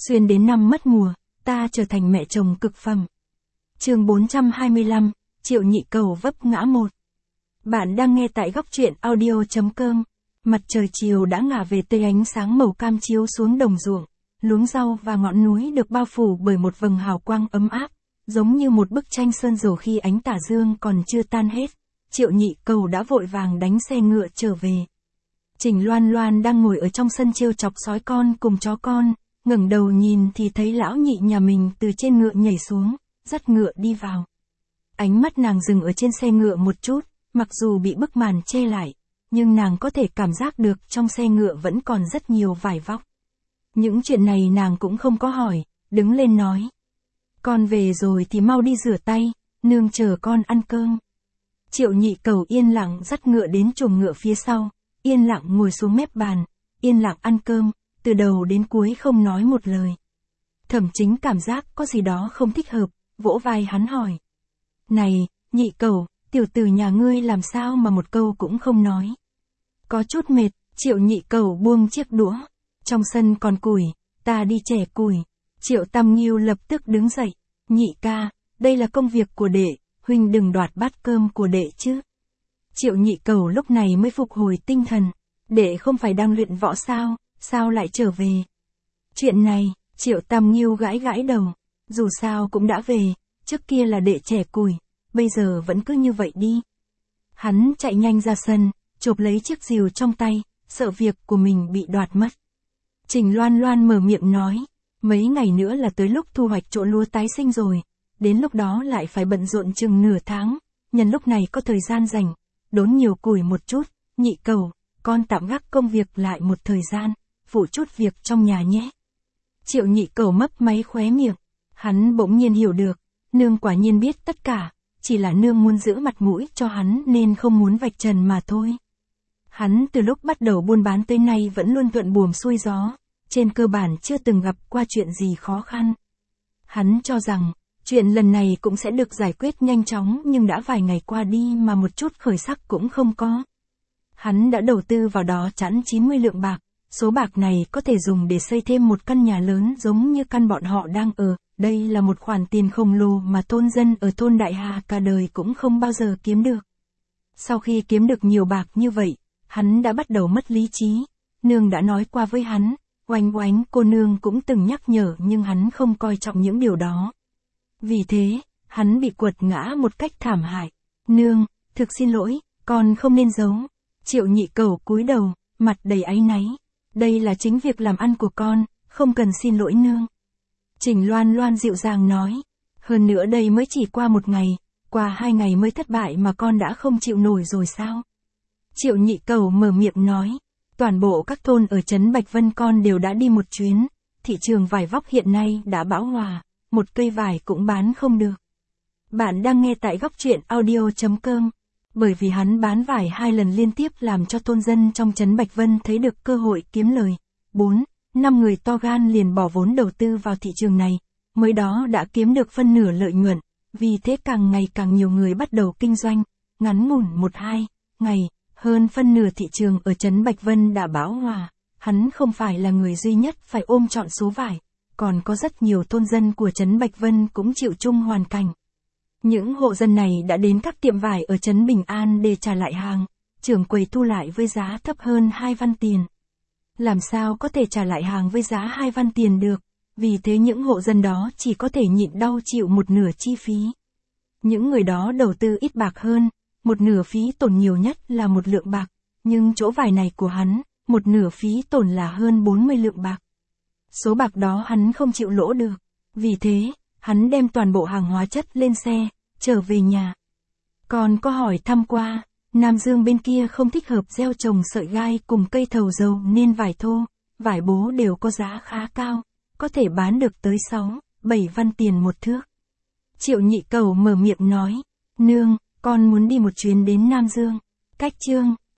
Xuyên đến năm mất mùa, ta trở thành mẹ chồng cực phẩm. Chương 425, Triệu Nhị Cầu vấp ngã một. Bạn đang nghe tại góc truyện audio.com. Mặt trời chiều đã ngả về tây, ánh sáng màu cam chiếu xuống đồng ruộng, luống rau và ngọn núi được bao phủ bởi một vầng hào quang ấm áp, giống như một bức tranh sơn dầu khi ánh tà dương còn chưa tan hết. Triệu Nhị Cầu đã vội vàng đánh xe ngựa trở về. Trình Loan Loan đang ngồi ở trong sân trêu chọc sói con cùng chó con, ngẩng đầu nhìn thì thấy lão nhị nhà mình từ trên ngựa nhảy xuống, dắt ngựa đi vào. Ánh mắt nàng dừng ở trên xe ngựa một chút, mặc dù bị bức màn che lại, nhưng nàng có thể cảm giác được trong xe ngựa vẫn còn rất nhiều vải vóc. Những chuyện này nàng cũng không có hỏi, đứng lên nói. Con về rồi thì mau đi rửa tay, nương chờ con ăn cơm. Triệu Nhị Cầu yên lặng dắt ngựa đến chuồng ngựa phía sau, yên lặng ngồi xuống mép bàn, yên lặng ăn cơm, từ đầu đến cuối không nói một lời. Thẩm Chính cảm giác có gì đó không thích hợp, vỗ vai hắn hỏi. Này, Nhị Cầu, tiểu tử nhà ngươi làm sao mà một câu cũng không nói. Có chút mệt, Triệu Nhị Cầu buông chiếc đũa. Trong sân còn củi, ta đi chẻ củi. Triệu Tam Nghiêu lập tức đứng dậy. Nhị ca, đây là công việc của đệ, huynh đừng đoạt bát cơm của đệ chứ. Triệu Nhị Cầu lúc này mới phục hồi tinh thần. Đệ không phải đang luyện võ sao, sao lại trở về? Chuyện này, Triệu Tam Nghiêu gãi gãi đầu. Dù sao cũng đã về, trước kia là đệ chẻ củi, bây giờ vẫn cứ như vậy đi. Hắn chạy nhanh ra sân, chộp lấy chiếc rìu trong tay, sợ việc của mình bị đoạt mất. Trình Loan Loan mở miệng nói, mấy ngày nữa là tới lúc thu hoạch chỗ lúa tái sinh rồi, đến lúc đó lại phải bận rộn chừng nửa tháng, nhân lúc này có thời gian rảnh, đốn nhiều củi một chút. Nhị Cầu, con tạm gác công việc lại một thời gian, phụ chút việc trong nhà nhé. Triệu Nhị Cầu mấp máy khóe miệng, hắn bỗng nhiên hiểu được, nương quả nhiên biết tất cả, chỉ là nương muốn giữ mặt mũi cho hắn nên không muốn vạch trần mà thôi. Hắn từ lúc bắt đầu buôn bán tới nay vẫn luôn thuận buồm xuôi gió, trên cơ bản chưa từng gặp qua chuyện gì khó khăn. Hắn cho rằng, chuyện lần này cũng sẽ được giải quyết nhanh chóng, nhưng đã vài ngày qua đi mà một chút khởi sắc cũng không có. Hắn đã đầu tư vào đó chẵn 90 lượng bạc, số bạc này có thể dùng để xây thêm một căn nhà lớn giống như căn bọn họ đang ở. Đây là một khoản tiền khổng lồ mà thôn dân ở thôn Đại Hà cả đời cũng không bao giờ kiếm được. Sau khi kiếm được nhiều bạc như vậy, hắn đã bắt đầu mất lý trí. Nương đã nói qua với hắn, Oanh Oánh cô nương cũng từng nhắc nhở nhưng hắn không coi trọng những điều đó. Vì thế, hắn bị quật ngã một cách thảm hại. Nương, thực xin lỗi, con không nên giấu. Triệu Nhị Cầu cúi đầu, mặt đầy áy náy. Đây là chính việc làm ăn của con, không cần xin lỗi nương. Trình Loan Loan dịu dàng nói, hơn nữa đây mới chỉ qua một ngày, qua 2 ngày mới thất bại mà con đã không chịu nổi rồi sao? Triệu Nhị Cầu mở miệng nói, toàn bộ các thôn ở trấn Bạch Vân con đều đã đi một chuyến, thị trường vải vóc hiện nay đã bão hòa, một cây vải cũng bán không được. Bạn đang nghe tại góc truyện audio.com, bởi vì hắn bán vải 2 lần liên tiếp làm cho thôn dân trong trấn Bạch Vân thấy được cơ hội kiếm lời. 4-5 người to gan liền bỏ vốn đầu tư vào thị trường này, mới đó đã kiếm được phân nửa lợi nhuận, vì thế càng ngày càng nhiều người bắt đầu kinh doanh, ngắn ngủn 1-2 ngày, hơn phân nửa thị trường ở trấn Bạch Vân đã bão hòa. Hắn không phải là người duy nhất phải ôm trọn số vải, còn có rất nhiều thôn dân của trấn Bạch Vân cũng chịu chung hoàn cảnh. Những hộ dân này đã đến các tiệm vải ở trấn Bình An để trả lại hàng, trưởng quầy thu lại với giá thấp hơn 2 văn tiền. Làm sao có thể trả lại hàng với giá 2 văn tiền được, vì thế những hộ dân đó chỉ có thể nhịn đau chịu một nửa chi phí. Những người đó đầu tư ít bạc hơn, một nửa phí tổn nhiều nhất là 1 lượng bạc, nhưng chỗ vải này của hắn, một nửa phí tổn là hơn 40 lượng bạc. Số bạc đó hắn không chịu lỗ được, vì thế, hắn đem toàn bộ hàng hóa chất lên xe, trở về nhà. Còn có hỏi thăm qua, Nam Dương bên kia không thích hợp gieo trồng sợi gai cùng cây thầu dầu nên vải thô, vải bố đều có giá khá cao, có thể bán được tới 6-7 văn tiền một thước. Triệu Nhị Cầu mở miệng nói, nương, con muốn đi một chuyến đến Nam Dương. Cách chương